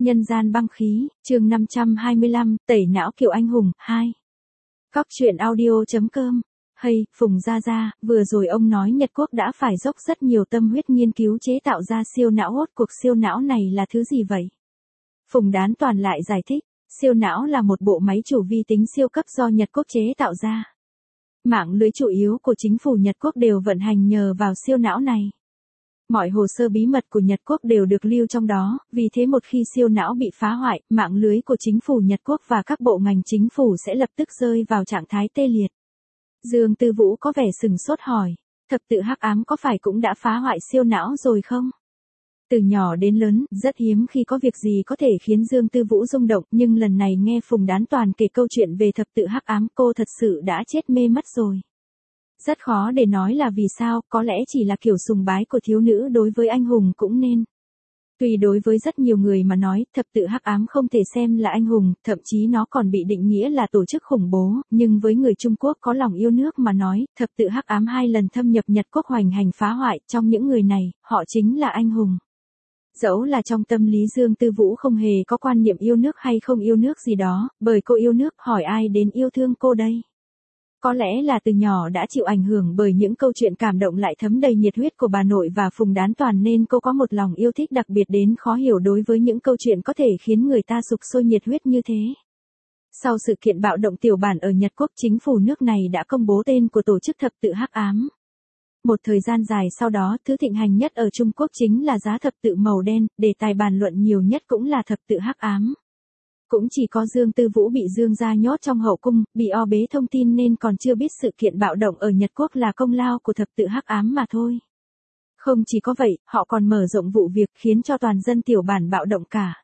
Nhân gian băng khí, chương 525, tẩy não kiểu anh hùng, 2. Cóc truyện audio.com. Hay, Phùng Gia Gia, vừa rồi ông nói Nhật Quốc đã phải dốc rất nhiều tâm huyết nghiên cứu chế tạo ra siêu não, hốt cuộc siêu não này là thứ gì vậy? Phùng Đán Toàn lại giải thích, siêu não là một bộ máy chủ vi tính siêu cấp do Nhật Quốc chế tạo ra. Mạng lưới chủ yếu của chính phủ Nhật Quốc đều vận hành nhờ vào siêu não này. Mọi hồ sơ bí mật của Nhật Quốc đều được lưu trong đó, vì thế một khi siêu não bị phá hoại, mạng lưới của chính phủ Nhật Quốc và các bộ ngành chính phủ sẽ lập tức rơi vào trạng thái tê liệt. Dương Tư Vũ có vẻ sừng sốt hỏi, thập tự hắc ám có phải cũng đã phá hoại siêu não rồi không? Từ nhỏ đến lớn, rất hiếm khi có việc gì có thể khiến Dương Tư Vũ rung động, nhưng lần này nghe Phùng Đán Toàn kể câu chuyện về thập tự hắc ám, cô thật sự đã chết mê mất rồi. Rất khó để nói là vì sao, có lẽ chỉ là kiểu sùng bái của thiếu nữ đối với anh hùng cũng nên. Tuy đối với rất nhiều người mà nói, thập tự hắc ám không thể xem là anh hùng, thậm chí nó còn bị định nghĩa là tổ chức khủng bố, nhưng với người Trung Quốc có lòng yêu nước mà nói, thập tự hắc ám 2 lần thâm nhập Nhật Quốc hoành hành phá hoại, trong những người này, họ chính là anh hùng. Dẫu là trong tâm lý Dương Tư Vũ không hề có quan niệm yêu nước hay không yêu nước gì đó, bởi cô yêu nước, hỏi ai đến yêu thương cô đây? Có lẽ là từ nhỏ đã chịu ảnh hưởng bởi những câu chuyện cảm động lại thấm đầy nhiệt huyết của bà nội và Phùng Đán Toàn nên cô có một lòng yêu thích đặc biệt đến khó hiểu đối với những câu chuyện có thể khiến người ta sục sôi nhiệt huyết như thế. Sau sự kiện bạo động tiểu bản ở Nhật Quốc, chính phủ nước này đã công bố tên của tổ chức thập tự hắc ám. Một thời gian dài sau đó, thứ thịnh hành nhất ở Trung Quốc chính là giá thập tự màu đen, đề tài bàn luận nhiều nhất cũng là thập tự hắc ám. Cũng chỉ có Dương Tư Vũ bị Dương gia nhốt trong hậu cung, bị o bế thông tin nên còn chưa biết sự kiện bạo động ở Nhật Quốc là công lao của thập tự hắc ám mà thôi. Không chỉ có vậy, họ còn mở rộng vụ việc khiến cho toàn dân tiểu bản bạo động cả.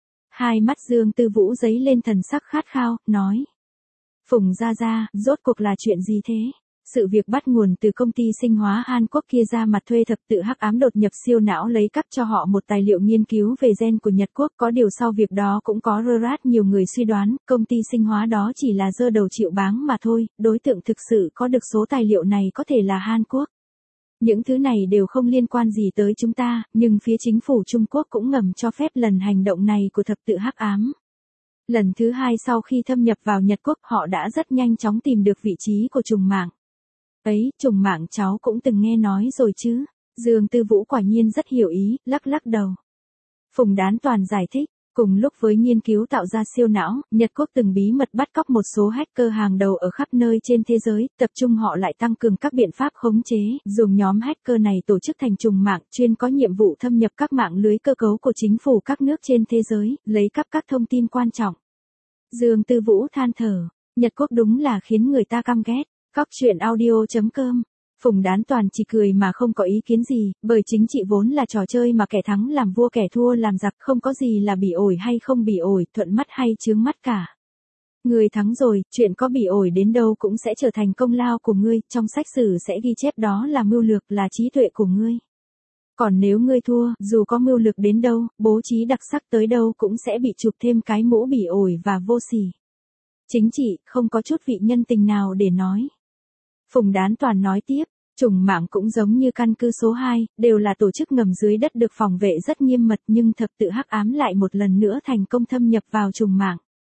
Hai mắt Dương Tư Vũ giấy lên thần sắc khát khao, nói. Phùng Gia Gia, rốt cuộc là chuyện gì thế? Sự việc bắt nguồn từ công ty sinh hóa Hàn Quốc kia ra mặt thuê thập tự hắc ám đột nhập siêu não lấy cắp cho họ một tài liệu nghiên cứu về gen của Nhật Quốc. Có điều sau việc đó cũng có rơ rát nhiều người suy đoán, công ty sinh hóa đó chỉ là giơ đầu chịu báng mà thôi, đối tượng thực sự có được số tài liệu này có thể là Hàn Quốc. Những thứ này đều không liên quan gì tới chúng ta, nhưng phía chính phủ Trung Quốc cũng ngầm cho phép lần hành động này của thập tự hắc ám. Lần thứ 2 sau khi thâm nhập vào Nhật Quốc, họ đã rất nhanh chóng tìm được vị trí của trùng mạng. Ấy, trùng mạng cháu cũng từng nghe nói rồi chứ. Dương Tư Vũ quả nhiên rất hiểu ý, lắc lắc đầu. Phùng Đán Toàn giải thích, cùng lúc với nghiên cứu tạo ra siêu não, Nhật Quốc từng bí mật bắt cóc một số hacker hàng đầu ở khắp nơi trên thế giới, tập trung họ lại tăng cường các biện pháp khống chế, dùng nhóm hacker này tổ chức thành trùng mạng, chuyên có nhiệm vụ thâm nhập các mạng lưới cơ cấu của chính phủ các nước trên thế giới, lấy cắp các thông tin quan trọng. Dương Tư Vũ than thở, Nhật Quốc đúng là khiến người ta căm ghét. Cóc truyện audio.com. Phùng Đán Toàn chỉ cười mà không có ý kiến gì, bởi chính trị vốn là trò chơi mà kẻ thắng làm vua kẻ thua làm giặc, không có gì là bị ổi hay không bị ổi, thuận mắt hay chướng mắt cả. Người thắng rồi, chuyện có bị ổi đến đâu cũng sẽ trở thành công lao của ngươi, trong sách sử sẽ ghi chép đó là mưu lược, là trí tuệ của ngươi. Còn nếu ngươi thua, dù có mưu lược đến đâu, bố trí đặc sắc tới đâu cũng sẽ bị chụp thêm cái mũ bị ổi và vô sỉ. Chính trị, không có chút vị nhân tình nào để nói. Phùng Đán Toàn nói tiếp, trùng mạng cũng giống như căn cứ số 2, đều là tổ chức ngầm dưới đất được phòng vệ rất nghiêm mật, nhưng thập tự hắc ám lại một lần nữa thành công thâm nhập vào trùng mạng.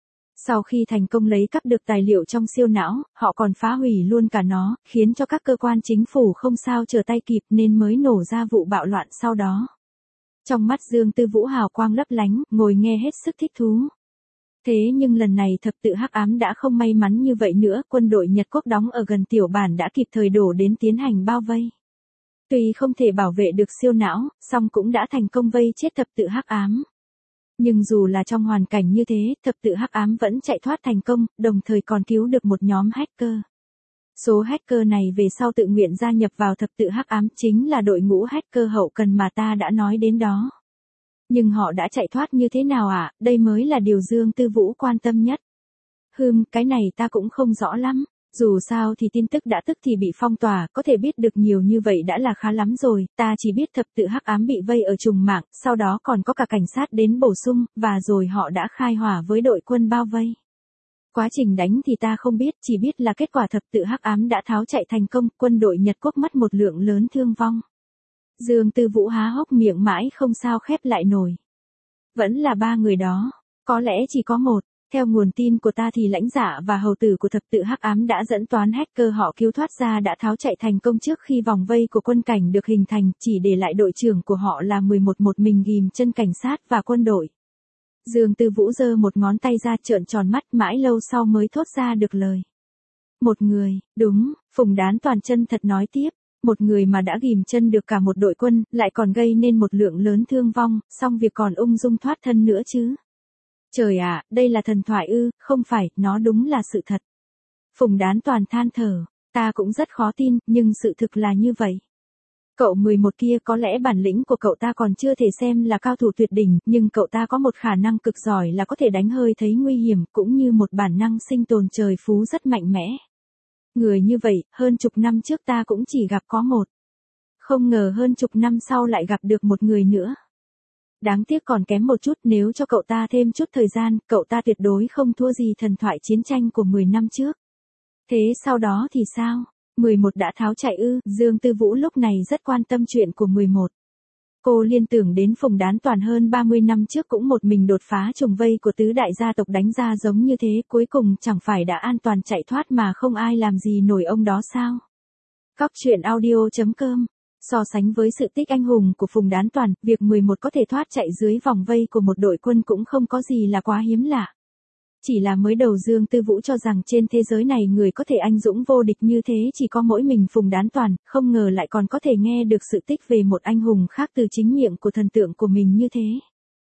Sau khi thành công lấy cắp được tài liệu trong siêu não, họ còn phá hủy luôn cả nó, khiến cho các cơ quan chính phủ không sao trở tay kịp nên mới nổ ra vụ bạo loạn sau đó. Trong mắt Dương Tư Vũ hào quang lấp lánh, ngồi nghe hết sức thích thú. Thế nhưng lần này thập tự hắc ám đã không may mắn như vậy nữa, quân đội Nhật Quốc đóng ở gần tiểu bản đã kịp thời đổ đến tiến hành bao vây. Tuy không thể bảo vệ được siêu não, song cũng đã thành công vây chết thập tự hắc ám. Nhưng dù là trong hoàn cảnh như thế, thập tự hắc ám vẫn chạy thoát thành công, đồng thời còn cứu được một nhóm hacker. Số hacker này về sau tự nguyện gia nhập vào thập tự hắc ám, chính là đội ngũ hacker hậu cần mà ta đã nói đến đó. Nhưng họ đã chạy thoát như thế nào ạ? Đây mới là điều Dương Tư Vũ quan tâm nhất. Cái này ta cũng không rõ lắm. Dù sao thì tin tức đã tức thì bị phong tỏa, có thể biết được nhiều như vậy đã là khá lắm rồi, ta chỉ biết thập tự hắc ám bị vây ở trùng mạng, sau đó còn có cả cảnh sát đến bổ sung, và rồi họ đã khai hỏa với đội quân bao vây. Quá trình đánh thì ta không biết, chỉ biết là kết quả thập tự hắc ám đã tháo chạy thành công, quân đội Nhật Quốc mất một lượng lớn thương vong. Dương Tư Vũ há hốc miệng mãi không sao khép lại nổi. Vẫn là ba người đó. Có lẽ chỉ có một. Theo nguồn tin của ta thì lãnh dạ và hầu tử của thập tự hắc ám đã dẫn toán hacker họ cứu thoát ra đã tháo chạy thành công trước khi vòng vây của quân cảnh được hình thành, chỉ để lại đội trưởng của họ là 11 một mình ghim chân cảnh sát và quân đội. Dương Tư Vũ giơ một ngón tay ra trợn tròn mắt mãi lâu sau mới thốt ra được lời. Một người, đúng, Phùng Đán Toàn chân thật nói tiếp. Một người mà đã ghim chân được cả một đội quân, lại còn gây nên một lượng lớn thương vong, xong việc còn ung dung thoát thân nữa chứ. Trời ạ, đây là thần thoại ư, không phải, nó đúng là sự thật. Phùng Đán Toàn than thở, ta cũng rất khó tin, nhưng sự thực là như vậy. Cậu 11 kia có lẽ bản lĩnh của cậu ta còn chưa thể xem là cao thủ tuyệt đỉnh, nhưng cậu ta có một khả năng cực giỏi là có thể đánh hơi thấy nguy hiểm, cũng như một bản năng sinh tồn trời phú rất mạnh mẽ. Người như vậy, hơn chục năm trước ta cũng chỉ gặp có một. Không ngờ hơn chục năm sau lại gặp được một người nữa. Đáng tiếc còn kém một chút, nếu cho cậu ta thêm chút thời gian, cậu ta tuyệt đối không thua gì thần thoại chiến tranh của 10 năm trước. Thế sau đó thì sao? 11 đã tháo chạy ư? Dương Tư Vũ lúc này rất quan tâm chuyện của 11. Cô liên tưởng đến Phùng Đán Toàn hơn 30 năm trước cũng một mình đột phá trùng vây của tứ đại gia tộc đánh ra giống như thế, cuối cùng chẳng phải đã an toàn chạy thoát mà không ai làm gì nổi ông đó sao? Cóc truyện audio.com. So sánh với sự tích anh hùng của Phùng Đán Toàn, việc 11 có thể thoát chạy dưới vòng vây của một đội quân cũng không có gì là quá hiếm lạ. Chỉ là mới đầu Dương Tư Vũ cho rằng trên thế giới này người có thể anh dũng vô địch như thế chỉ có mỗi mình Phùng Đán Toàn, không ngờ lại còn có thể nghe được sự tích về một anh hùng khác từ chính miệng của thần tượng của mình như thế.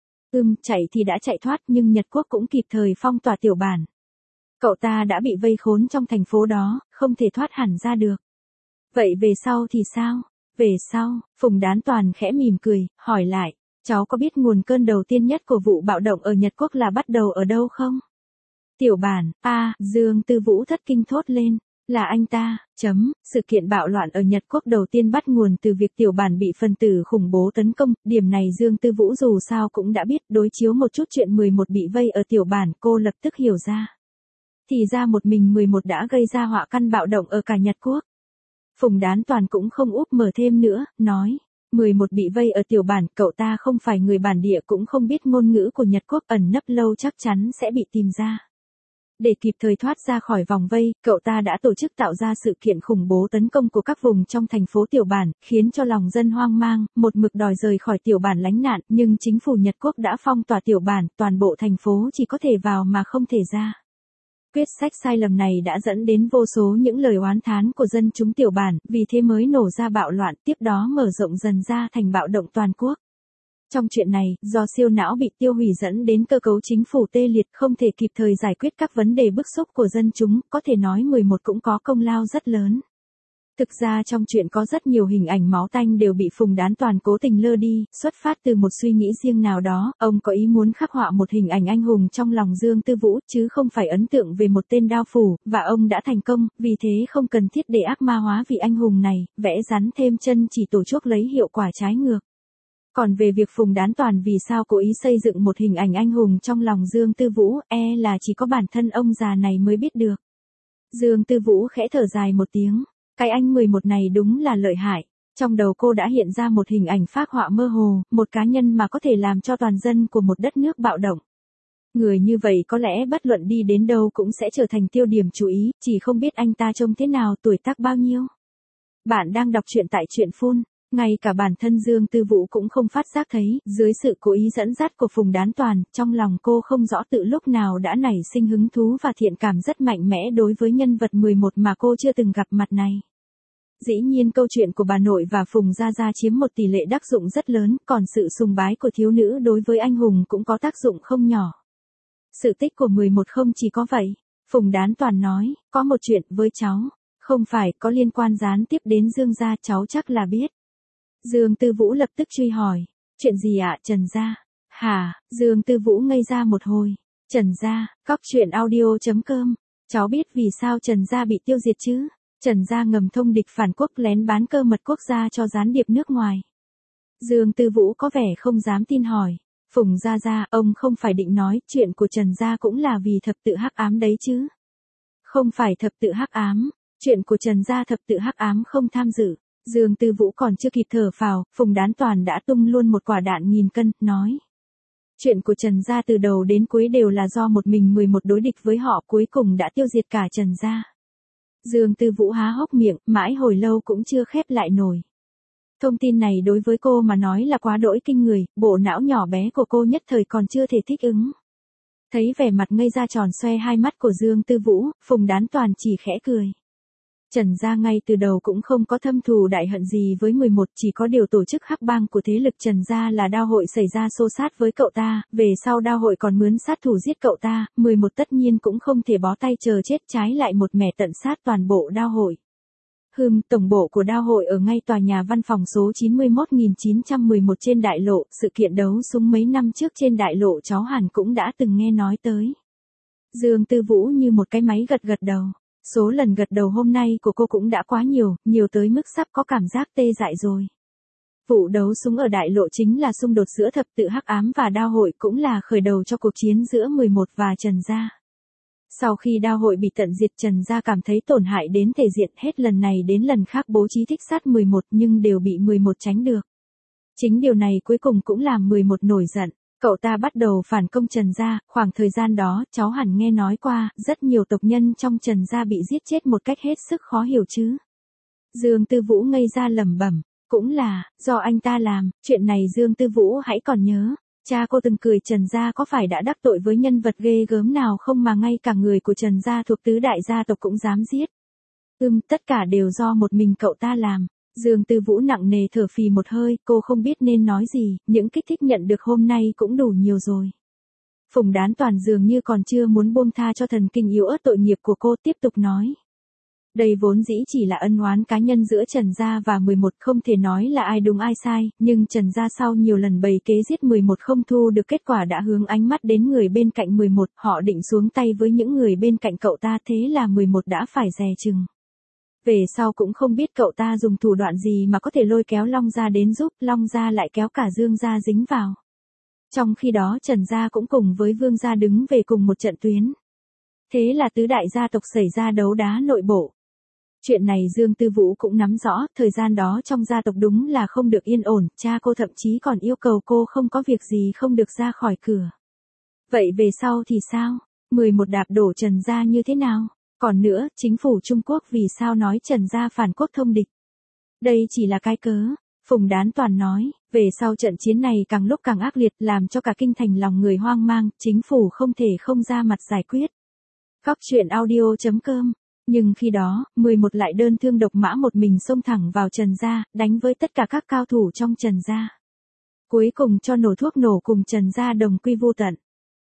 Chạy thì đã chạy thoát nhưng Nhật Quốc cũng kịp thời phong tỏa tiểu bản. Cậu ta đã bị vây khốn trong thành phố đó, không thể thoát hẳn ra được. Vậy về sau thì sao? Về sau, Phùng Đán Toàn khẽ mỉm cười, hỏi lại, cháu có biết nguồn cơn đầu tiên nhất của vụ bạo động ở Nhật Quốc là bắt đầu ở đâu không? Tiểu bản, Dương Tư Vũ thất kinh thốt lên, là anh ta, sự kiện bạo loạn ở Nhật Quốc đầu tiên bắt nguồn từ việc tiểu bản bị phần tử khủng bố tấn công, điểm này Dương Tư Vũ dù sao cũng đã biết, đối chiếu một chút chuyện 11 bị vây ở tiểu bản, cô lập tức hiểu ra. Thì ra một mình 11 đã gây ra họa căn bạo động ở cả Nhật Quốc. Phùng Đán Toàn cũng không úp mở thêm nữa, nói, 11 bị vây ở tiểu bản, cậu ta không phải người bản địa cũng không biết ngôn ngữ của Nhật Quốc, ẩn nấp lâu chắc chắn sẽ bị tìm ra. Để kịp thời thoát ra khỏi vòng vây, cậu ta đã tổ chức tạo ra sự kiện khủng bố tấn công của các vùng trong thành phố tiểu bản, khiến cho lòng dân hoang mang, một mực đòi rời khỏi tiểu bản lánh nạn, nhưng chính phủ Nhật Quốc đã phong tỏa tiểu bản, toàn bộ thành phố chỉ có thể vào mà không thể ra. Quyết sách sai lầm này đã dẫn đến vô số những lời oán thán của dân chúng tiểu bản, vì thế mới nổ ra bạo loạn, tiếp đó mở rộng dần ra thành bạo động toàn quốc. Trong chuyện này, do siêu não bị tiêu hủy dẫn đến cơ cấu chính phủ tê liệt, không thể kịp thời giải quyết các vấn đề bức xúc của dân chúng, có thể nói 11 cũng có công lao rất lớn. Thực ra trong chuyện có rất nhiều hình ảnh máu tanh đều bị Phùng Đán Toàn cố tình lơ đi, xuất phát từ một suy nghĩ riêng nào đó, ông có ý muốn khắc họa một hình ảnh anh hùng trong lòng Dương Tư Vũ, chứ không phải ấn tượng về một tên đao phủ, và ông đã thành công, vì thế không cần thiết để ác ma hóa vị anh hùng này, vẽ rắn thêm chân chỉ tổ chuốc lấy hiệu quả trái ngược. Còn về việc Phùng Đán Toàn vì sao cố ý xây dựng một hình ảnh anh hùng trong lòng Dương Tư Vũ, là chỉ có bản thân ông già này mới biết được. Dương Tư Vũ khẽ thở dài một tiếng. Cái anh 11 này đúng là lợi hại. Trong đầu cô đã hiện ra một hình ảnh phác họa mơ hồ, một cá nhân mà có thể làm cho toàn dân của một đất nước bạo động. Người như vậy có lẽ bất luận đi đến đâu cũng sẽ trở thành tiêu điểm chú ý, chỉ không biết anh ta trông thế nào, tuổi tác bao nhiêu. Bạn đang đọc truyện tại truyện Phun. Ngay cả bản thân Dương Tư Vũ cũng không phát giác thấy, dưới sự cố ý dẫn dắt của Phùng Đán Toàn, trong lòng cô không rõ tự lúc nào đã nảy sinh hứng thú và thiện cảm rất mạnh mẽ đối với nhân vật 11 mà cô chưa từng gặp mặt này. Dĩ nhiên câu chuyện của bà nội và Phùng Gia Gia chiếm một tỷ lệ tác dụng rất lớn, còn sự sùng bái của thiếu nữ đối với anh hùng cũng có tác dụng không nhỏ. Sự tích của 11 không chỉ có vậy. Phùng Đán Toàn nói, có một chuyện với cháu, không phải có liên quan gián tiếp đến Dương gia, cháu chắc là biết. Dương Tư Vũ lập tức truy hỏi, chuyện gì ạ, Trần gia? Hả? Dương Tư Vũ ngây ra một hồi. Trần gia, cóc truyện audio.com. Cháu biết vì sao Trần gia bị tiêu diệt chứ? Trần gia ngầm thông địch phản quốc lén bán cơ mật quốc gia cho gián điệp nước ngoài. Dương Tư Vũ có vẻ không dám tin hỏi. Phùng Gia Gia, ông không phải định nói chuyện của Trần gia cũng là vì thập tự hắc ám đấy chứ? Không phải thập tự hắc ám, chuyện của Trần gia thập tự hắc ám không tham dự. Dương Tư Vũ còn chưa kịp thở phào, Phùng Đán Toàn đã tung luôn một quả đạn nghìn cân, nói. Chuyện của Trần gia từ đầu đến cuối đều là do một mình 11 đối địch với họ, cuối cùng đã tiêu diệt cả Trần gia. Dương Tư Vũ há hốc miệng, mãi hồi lâu cũng chưa khép lại nổi. Thông tin này đối với cô mà nói là quá đỗi kinh người, bộ não nhỏ bé của cô nhất thời còn chưa thể thích ứng. Thấy vẻ mặt ngây ra tròn xoe hai mắt của Dương Tư Vũ, Phùng Đán Toàn chỉ khẽ cười. Trần gia ngay từ đầu cũng không có thâm thù đại hận gì với 11, chỉ có điều tổ chức hắc bang của thế lực Trần gia là Đao hội xảy ra xô xát với cậu ta, về sau Đao hội còn mướn sát thủ giết cậu ta, 11 tất nhiên cũng không thể bó tay chờ chết, trái lại một mẻ tận sát toàn bộ Đao hội. Tổng bộ của Đao hội ở ngay tòa nhà văn phòng số 91.911 trên đại lộ, sự kiện đấu súng mấy năm trước trên đại lộ cháu hẳn cũng đã từng nghe nói tới. Dương Tư Vũ như một cái máy gật gật đầu. Số lần gật đầu hôm nay của cô cũng đã quá nhiều, nhiều tới mức sắp có cảm giác tê dại rồi. Vụ đấu súng ở đại lộ chính là xung đột giữa thập tự hắc ám và Đao hội, cũng là khởi đầu cho cuộc chiến giữa 11 và Trần gia. Sau khi Đao hội bị tận diệt, Trần gia cảm thấy tổn hại đến thể diện, hết lần này đến lần khác bố trí thích sát 11 nhưng đều bị 11 tránh được. Chính điều này cuối cùng cũng làm 11 nổi giận. Cậu ta bắt đầu phản công Trần gia, khoảng thời gian đó, cháu hẳn nghe nói qua, rất nhiều tộc nhân trong Trần gia bị giết chết một cách hết sức khó hiểu chứ. Dương Tư Vũ ngây ra lẩm bẩm, cũng là, do anh ta làm, chuyện này Dương Tư Vũ hãy còn nhớ. Cha cô từng cười Trần gia có phải đã đắc tội với nhân vật ghê gớm nào không mà ngay cả người của Trần gia thuộc tứ đại gia tộc cũng dám giết. Tất cả đều do một mình cậu ta làm. Dương Tư Vũ nặng nề thở phì một hơi, cô không biết nên nói gì, những kích thích nhận được hôm nay cũng đủ nhiều rồi. Phùng Đán Toàn dường như còn chưa muốn buông tha cho thần kinh yếu ớt tội nghiệp của cô, tiếp tục nói. Đây vốn dĩ chỉ là ân oán cá nhân giữa Trần gia và 11, không thể nói là ai đúng ai sai, nhưng Trần gia sau nhiều lần bày kế giết 11 không thu được kết quả đã hướng ánh mắt đến người bên cạnh 11, họ định xuống tay với những người bên cạnh cậu ta, thế là 11 đã phải dè chừng. Về sau cũng không biết cậu ta dùng thủ đoạn gì mà có thể lôi kéo Long gia đến giúp, Long gia lại kéo cả Dương gia dính vào. Trong khi đó Trần gia cũng cùng với Vương gia đứng về cùng một trận tuyến. Thế là tứ đại gia tộc xảy ra đấu đá nội bộ. Chuyện này Dương Tư Vũ cũng nắm rõ, thời gian đó trong gia tộc đúng là không được yên ổn, cha cô thậm chí còn yêu cầu cô không có việc gì không được ra khỏi cửa. Vậy về sau thì sao? 11 đạp đổ Trần gia như thế nào? Còn nữa, chính phủ Trung Quốc vì sao nói Trần gia phản quốc thông địch? Đây chỉ là cái cớ, Phùng Đán Toàn nói, về sau trận chiến này càng lúc càng ác liệt làm cho cả kinh thành lòng người hoang mang, chính phủ không thể không ra mặt giải quyết. Góc truyện audio.com. Nhưng khi đó, 11 lại đơn thương độc mã một mình xông thẳng vào Trần gia, đánh với tất cả các cao thủ trong Trần gia. Cuối cùng cho nổ thuốc nổ cùng Trần gia đồng quy vô tận.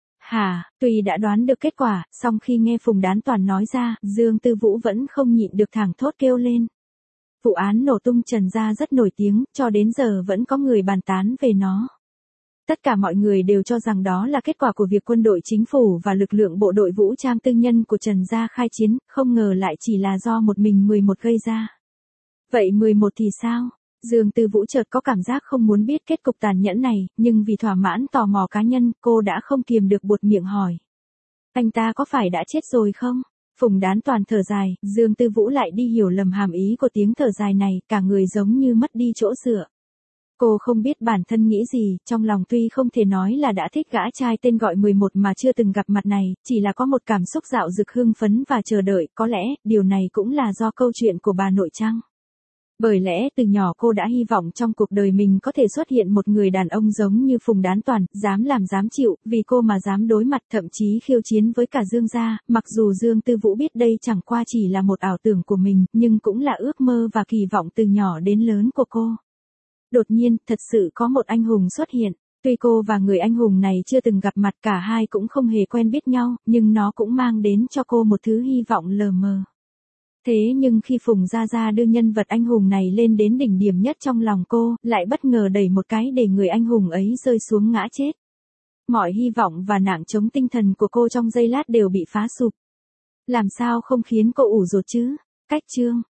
Tuy đã đoán được kết quả, song khi nghe Phùng Đán Toàn nói ra, Dương Tư Vũ vẫn không nhịn được thẳng thốt kêu lên. Vụ án nổ tung Trần gia rất nổi tiếng, cho đến giờ vẫn có người bàn tán về nó. Tất cả mọi người đều cho rằng đó là kết quả của việc quân đội chính phủ và lực lượng bộ đội vũ trang tư nhân của Trần gia khai chiến, không ngờ lại chỉ là do một mình 11 gây ra. Vậy 11 thì sao? Dương Tư Vũ chợt có cảm giác không muốn biết kết cục tàn nhẫn này, nhưng vì thỏa mãn tò mò cá nhân, cô đã không kiềm được buột miệng hỏi. Anh ta có phải đã chết rồi không? Phùng Đán Toàn thở dài, Dương Tư Vũ lại đi hiểu lầm hàm ý của tiếng thở dài này, cả người giống như mất đi chỗ dựa. Cô không biết bản thân nghĩ gì, trong lòng tuy không thể nói là đã thích gã trai tên gọi 11 mà chưa từng gặp mặt này, chỉ là có một cảm xúc dạo dực hưng phấn và chờ đợi, có lẽ, điều này cũng là do câu chuyện của bà nội chăng? Bởi lẽ từ nhỏ cô đã hy vọng trong cuộc đời mình có thể xuất hiện một người đàn ông giống như Phùng Đán Toàn, dám làm dám chịu, vì cô mà dám đối mặt thậm chí khiêu chiến với cả Dương gia, mặc dù Dương Tư Vũ biết đây chẳng qua chỉ là một ảo tưởng của mình, nhưng cũng là ước mơ và kỳ vọng từ nhỏ đến lớn của cô. Đột nhiên, thật sự có một anh hùng xuất hiện. Tuy cô và người anh hùng này chưa từng gặp mặt, cả hai cũng không hề quen biết nhau, nhưng nó cũng mang đến cho cô một thứ hy vọng lờ mờ. Thế nhưng khi Phùng Gia Gia đưa nhân vật anh hùng này lên đến đỉnh điểm nhất trong lòng cô, lại bất ngờ đẩy một cái để người anh hùng ấy rơi xuống ngã chết. Mọi hy vọng và nạng chống tinh thần của cô trong giây lát đều bị phá sụp. Làm sao không khiến cô ủ rột chứ? Cách chương